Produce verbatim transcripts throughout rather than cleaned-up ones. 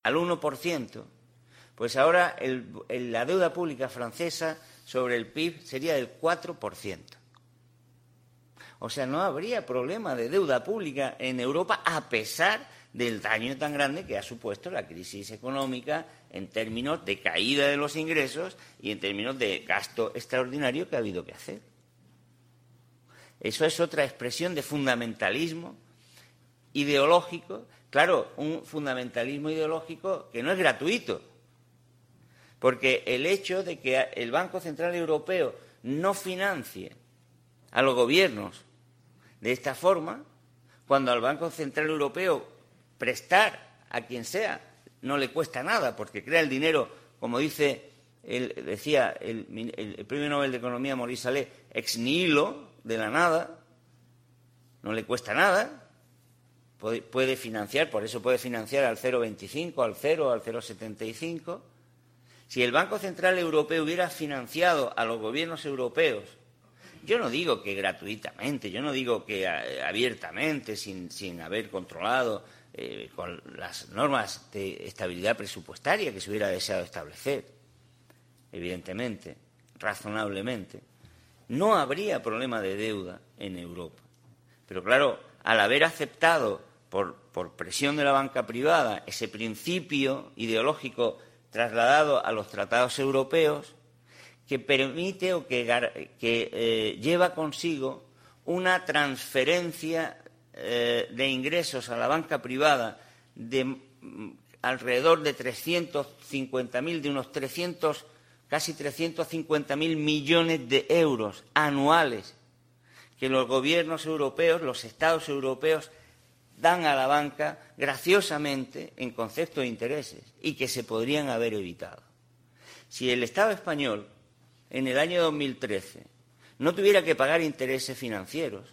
al uno por ciento, pues ahora el, el, la deuda pública francesa sobre el P I B sería del cuatro por ciento. O sea, no habría problema de deuda pública en Europa a pesar del daño tan grande que ha supuesto la crisis económica en términos de caída de los ingresos y en términos de gasto extraordinario que ha habido que hacer. Eso es otra expresión de fundamentalismo ideológico, claro, un fundamentalismo ideológico que no es gratuito, porque el hecho de que el Banco Central Europeo no financie a los gobiernos de esta forma, cuando al Banco Central Europeo prestar a quien sea no le cuesta nada, porque crea el dinero, como dice el, decía el, el, el premio Nobel de Economía Maurice Allais, ex nihilo, de la nada, no le cuesta nada, puede, puede financiar, por eso puede financiar al cero coma veinticinco, al cero, al cero coma setenta y cinco. Si el Banco Central Europeo hubiera financiado a los gobiernos europeos, yo no digo que gratuitamente, yo no digo que abiertamente, sin, sin haber controlado eh, con las normas de estabilidad presupuestaria que se hubiera deseado establecer, evidentemente, razonablemente, no habría problema de deuda en Europa. Pero claro, al haber aceptado por, por presión de la banca privada ese principio ideológico trasladado a los tratados europeos, que permite o que, que eh, lleva consigo una transferencia eh, de ingresos a la banca privada de mm, alrededor de trescientos cincuenta mil, de unos trescientos, casi trescientos cincuenta mil millones de euros anuales que los gobiernos europeos, los estados europeos, dan a la banca graciosamente en concepto de intereses y que se podrían haber evitado. Si el Estado español en el año dos mil trece no tuviera que pagar intereses financieros,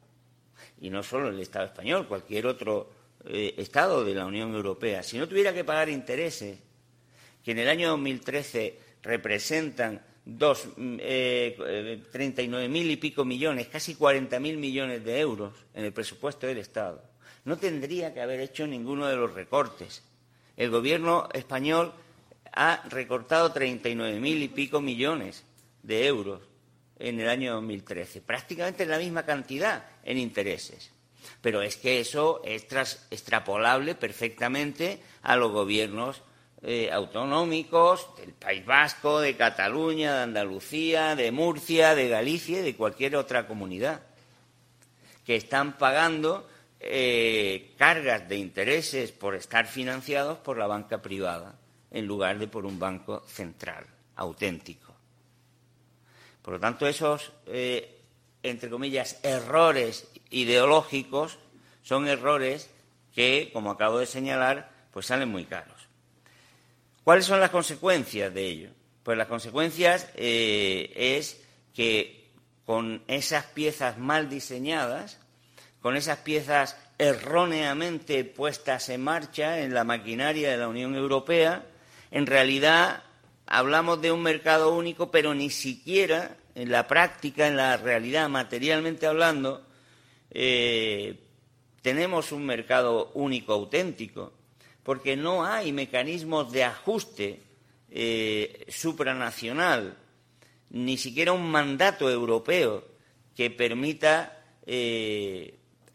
y no solo el Estado español, cualquier otro eh, Estado de la Unión Europea, si no tuviera que pagar intereses que en el año dos mil trece representan dos, eh, treinta y nueve mil y pico millones, casi cuarenta mil millones de euros en el presupuesto del Estado, no tendría que haber hecho ninguno de los recortes. El Gobierno español ha recortado treinta y nueve mil y pico millones de euros en el año dos mil trece, prácticamente la misma cantidad en intereses. Pero es que eso es tras, extrapolable perfectamente a los gobiernos eh, autonómicos del País Vasco, de Cataluña, de Andalucía, de Murcia, de Galicia y de cualquier otra comunidad, que están pagando eh, cargas de intereses por estar financiados por la banca privada en lugar de por un banco central auténtico. Por lo tanto, esos, eh, entre comillas, errores ideológicos son errores que, como acabo de señalar, pues salen muy caros. ¿Cuáles son las consecuencias de ello? Pues las consecuencias eh, es que con esas piezas mal diseñadas, con esas piezas erróneamente puestas en marcha en la maquinaria de la Unión Europea, en realidad hablamos de un mercado único, pero ni siquiera en la práctica, en la realidad, materialmente hablando, eh, tenemos un mercado único auténtico, porque no hay mecanismos de ajuste eh, supranacional, ni siquiera un mandato europeo que permita eh,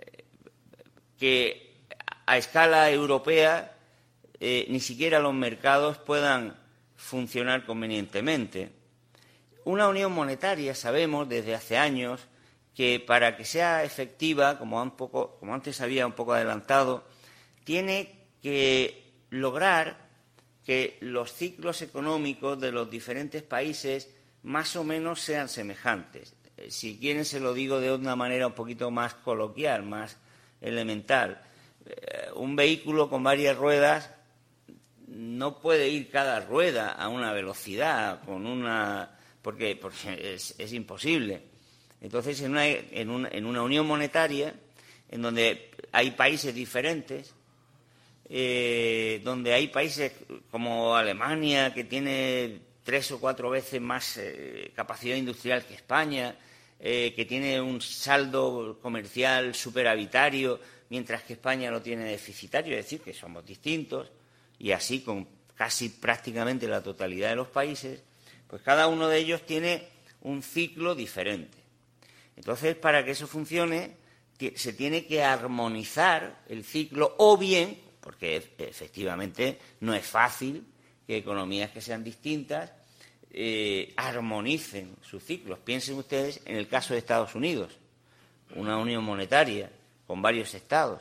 que a escala europea eh, ni siquiera los mercados puedan funcionar convenientemente. Una unión monetaria, sabemos desde hace años, que para que sea efectiva, como, un poco, como antes había un poco adelantado, tiene que lograr que los ciclos económicos de los diferentes países más o menos sean semejantes. Si quieren se lo digo de una manera un poquito más coloquial, más elemental. Un vehículo con varias ruedas no puede ir cada rueda a una velocidad, con una porque, porque es, es imposible. Entonces, en una, en, una, en una unión monetaria, en donde hay países diferentes, eh, donde hay países como Alemania, que tiene tres o cuatro veces más eh, capacidad industrial que España, eh, que tiene un saldo comercial superavitario, mientras que España lo tiene deficitario, es decir, que somos distintos. y así con casi prácticamente la totalidad de los países, pues cada uno de ellos tiene un ciclo diferente. Entonces, para que eso funcione, se tiene que armonizar el ciclo, o bien, porque efectivamente no es fácil que economías que sean distintas eh, armonicen sus ciclos. Piensen ustedes en el caso de Estados Unidos, una unión monetaria con varios estados.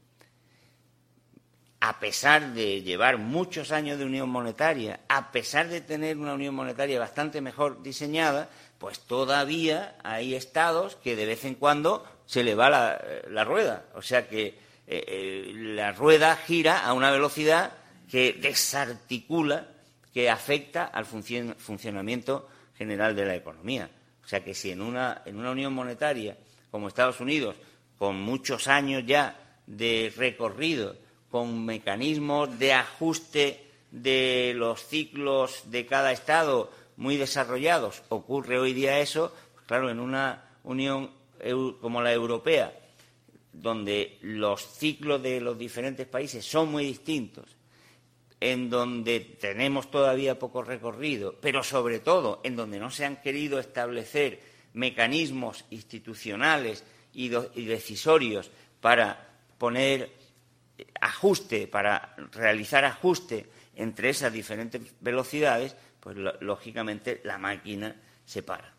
A pesar de llevar muchos años de unión monetaria, a pesar de tener una unión monetaria bastante mejor diseñada, pues todavía hay estados que de vez en cuando se le va la, la rueda. O sea que eh, eh, la rueda gira a una velocidad que desarticula, que afecta al func- funcionamiento general de la economía. O sea que si en una, en una unión monetaria como Estados Unidos, con muchos años ya de recorrido, con mecanismos de ajuste de los ciclos de cada estado muy desarrollados, ocurre hoy día eso, pues claro, en una unión como la europea, donde los ciclos de los diferentes países son muy distintos, en donde tenemos todavía poco recorrido, pero sobre todo en donde no se han querido establecer mecanismos institucionales y, do, y decisorios para poner ajuste, para realizar ajuste entre esas diferentes velocidades, pues lógicamente la máquina se para.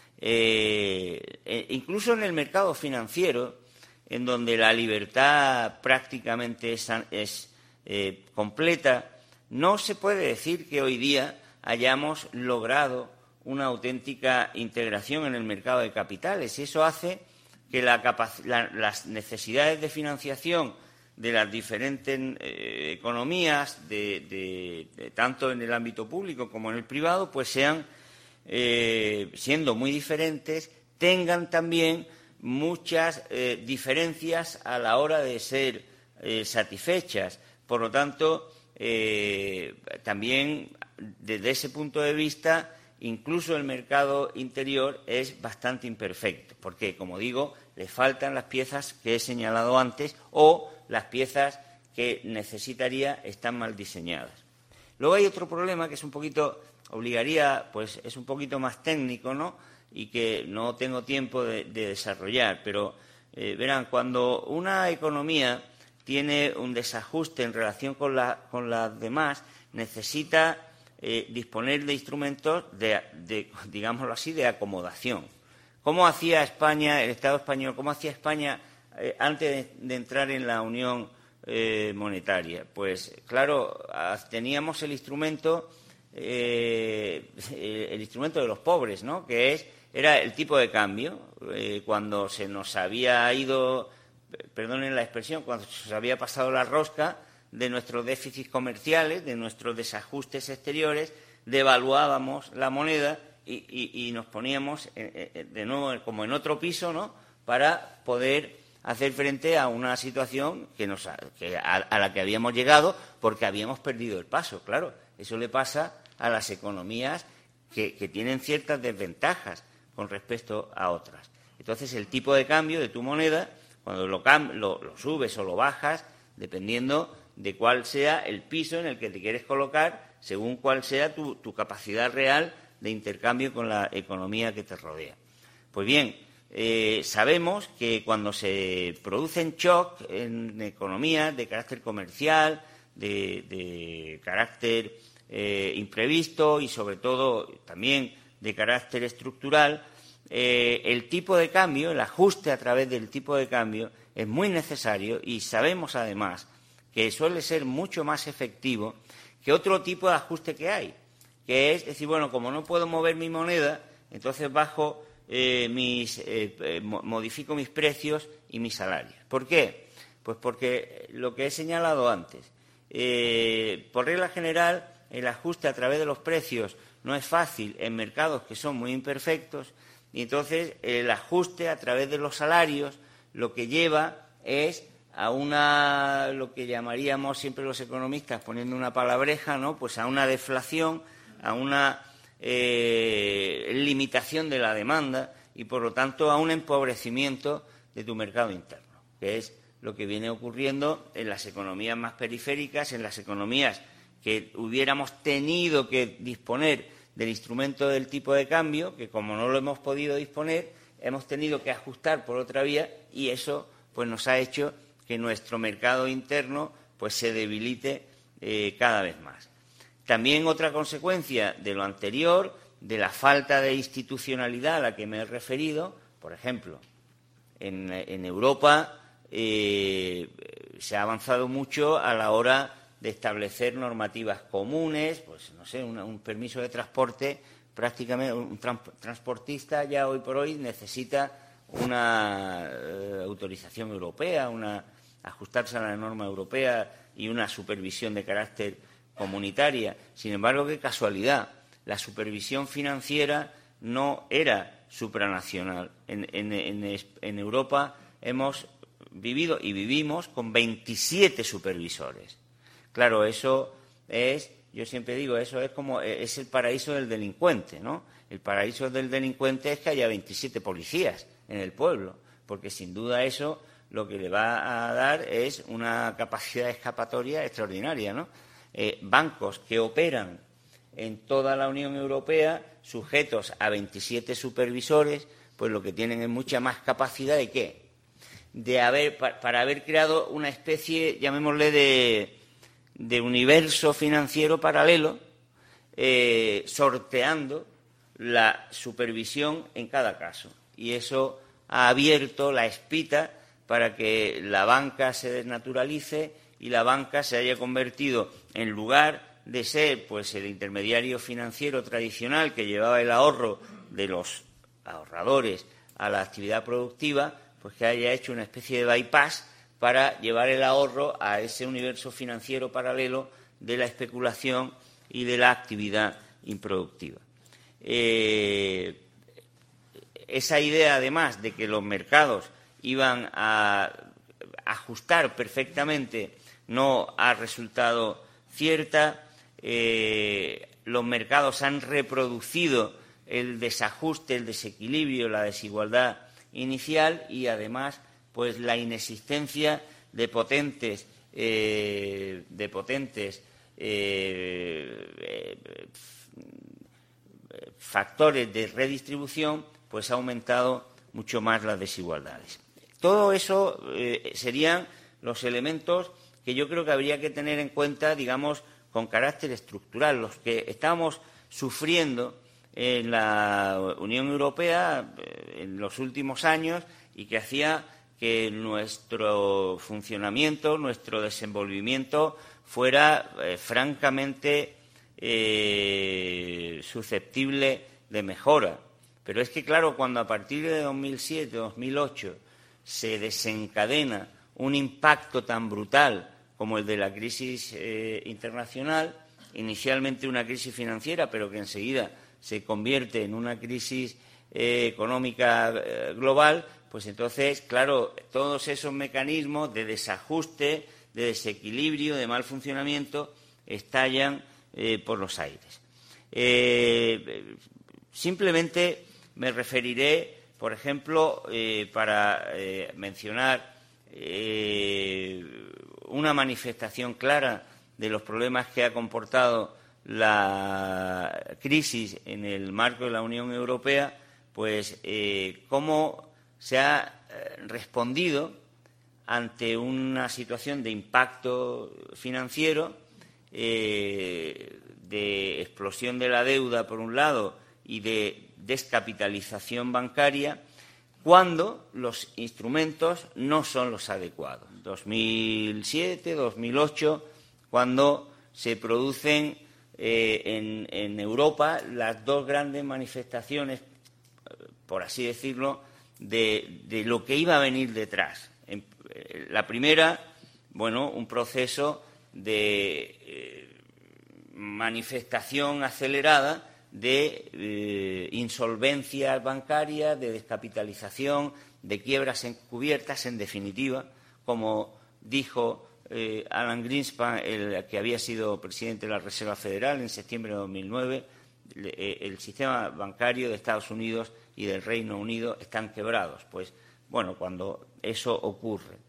Eh, eh, incluso en el mercado financiero, en donde la libertad prácticamente es, es eh, completa, no se puede decir que hoy día hayamos logrado una auténtica integración en el mercado de capitales, y eso hace que la capac- la, las necesidades de financiación de las diferentes eh, economías, de, de, de, tanto en el ámbito público como en el privado, pues sean, eh, siendo muy diferentes, tengan también muchas eh, diferencias a la hora de ser eh, satisfechas. Por lo tanto, eh, también desde ese punto de vista, incluso el mercado interior es bastante imperfecto, porque, como digo, le faltan las piezas que he señalado antes, o las piezas que necesitaría están mal diseñadas. Luego hay otro problema que es un poquito, obligaría, pues es un poquito más técnico, ¿no?, y que no tengo tiempo de, de desarrollar, pero eh, verán, cuando una economía tiene un desajuste en relación con, la, con las demás, necesita eh, disponer de instrumentos de, de, digámoslo así, de acomodación. ¿Cómo hacía España, el Estado español, cómo hacía España eh, antes de, de entrar en la Unión eh, Monetaria? Pues, claro, teníamos el instrumento, eh, el instrumento de los pobres, ¿no?, que es, era el tipo de cambio. Eh, cuando se nos había ido, perdonen la expresión, cuando se nos había pasado la rosca de nuestros déficits comerciales, de nuestros desajustes exteriores, devaluábamos la moneda y, y, y nos poníamos eh, de nuevo como en otro piso, ¿no?, para poder hacer frente a una situación que nos, que a, a la que habíamos llegado porque habíamos perdido el paso. Claro, eso le pasa a las economías que, que tienen ciertas desventajas con respecto a otras. Entonces, el tipo de cambio de tu moneda, cuando lo, lo, lo subes o lo bajas, dependiendo de cuál sea el piso en el que te quieres colocar, según cuál sea tu, tu capacidad real de intercambio con la economía que te rodea. Pues bien, eh, sabemos que cuando se producen shocks en economías de carácter comercial, de, de carácter eh, imprevisto y sobre todo también de carácter estructural, eh, el tipo de cambio, el ajuste a través del tipo de cambio es muy necesario, y sabemos además que suele ser mucho más efectivo que otro tipo de ajuste que hay, que es decir, bueno, como no puedo mover mi moneda, entonces bajo eh, mis, eh, eh, modifico mis precios y mis salarios. ¿Por qué? Pues porque lo que he señalado antes, eh, por regla general, el ajuste a través de los precios no es fácil en mercados que son muy imperfectos, y entonces el ajuste a través de los salarios lo que lleva es a una, lo que llamaríamos siempre los economistas, poniendo una palabreja, ¿no?, pues a una deflación, a una eh, limitación de la demanda y, por lo tanto, a un empobrecimiento de tu mercado interno, que es lo que viene ocurriendo en las economías más periféricas, en las economías que hubiéramos tenido que disponer del instrumento del tipo de cambio, que como no lo hemos podido disponer, hemos tenido que ajustar por otra vía, y eso pues nos ha hecho que nuestro mercado interno pues se debilite eh, cada vez más. También otra consecuencia de lo anterior, de la falta de institucionalidad a la que me he referido, por ejemplo, en, en Europa eh, se ha avanzado mucho a la hora de establecer normativas comunes, pues no sé, un, un permiso de transporte, prácticamente un trans, transportista ya hoy por hoy necesita una eh, autorización europea, una ajustarse a la norma europea y una supervisión de carácter comunitaria. Sin embargo, qué casualidad, la supervisión financiera no era supranacional. En, en, en, en Europa hemos vivido y vivimos con veintisiete supervisores. Claro, eso es, yo siempre digo, eso es como, es el paraíso del delincuente, ¿no? El paraíso del delincuente es que haya veintisiete policías en el pueblo, porque sin duda eso lo que le va a dar es una capacidad escapatoria extraordinaria, ¿no? Eh, bancos que operan en toda la Unión Europea, sujetos a veintisiete supervisores, pues lo que tienen es mucha más capacidad de ¿qué? De haber, para, para haber creado una especie, llamémosle, de, de universo financiero paralelo, eh, sorteando la supervisión en cada caso. Y eso ha abierto la espita para que la banca se desnaturalice y la banca se haya convertido, en lugar de ser pues el intermediario financiero tradicional que llevaba el ahorro de los ahorradores a la actividad productiva, pues que haya hecho una especie de bypass para llevar el ahorro a ese universo financiero paralelo de la especulación y de la actividad improductiva. Eh, esa idea, además, de que los mercados iban a ajustar perfectamente no ha resultado cierta. Eh, los mercados han reproducido el desajuste, el desequilibrio, la desigualdad inicial y, además, pues la inexistencia de potentes, eh, de potentes eh, eh, factores de redistribución, pues ha aumentado mucho más las desigualdades. Todo eso eh, serían los elementos que yo creo que habría que tener en cuenta, digamos, con carácter estructural, los que estamos sufriendo en la Unión Europea eh, en los últimos años y que hacía que nuestro funcionamiento, nuestro desenvolvimiento fuera eh, francamente eh, susceptible de mejora. Pero es que, claro, cuando a partir de dos mil siete, dos mil ocho se desencadena un impacto tan brutal como el de la crisis eh, internacional, inicialmente una crisis financiera, pero que enseguida se convierte en una crisis eh, económica eh, global, pues entonces, claro, todos esos mecanismos de desajuste, de desequilibrio, de mal funcionamiento, estallan eh, por los aires. Eh, simplemente me referiré, por ejemplo, eh, para eh, mencionar eh, una manifestación clara de los problemas que ha comportado la crisis en el marco de la Unión Europea, pues eh, cómo se ha eh, respondido ante una situación de impacto financiero, eh, de explosión de la deuda por un lado y de descapitalización bancaria, cuando los instrumentos no son los adecuados. dos mil siete, dos mil ocho, cuando se producen eh, en, en Europa las dos grandes manifestaciones, por así decirlo, de, de lo que iba a venir detrás. En, eh, la primera, bueno, un proceso de eh, manifestación acelerada de eh, insolvencias bancarias, de descapitalización, de quiebras encubiertas, en definitiva, como dijo eh, Alan Greenspan, el que había sido presidente de la Reserva Federal en septiembre de dos mil nueve, eh, el sistema bancario de Estados Unidos y del Reino Unido están quebrados. Pues, bueno, cuando eso ocurre.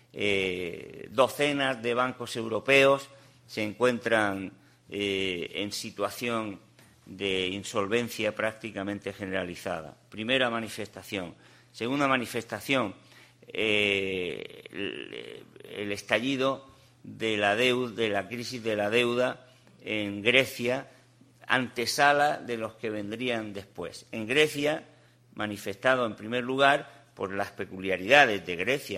eh, docenas de bancos europeos se encuentran eh, en situación de insolvencia prácticamente generalizada. Primera manifestación. Segunda manifestación, eh, el, el estallido de la deuda, de la crisis de la deuda en Grecia, antesala de los que vendrían después. En Grecia, manifestado en primer lugar por las peculiaridades de Grecia,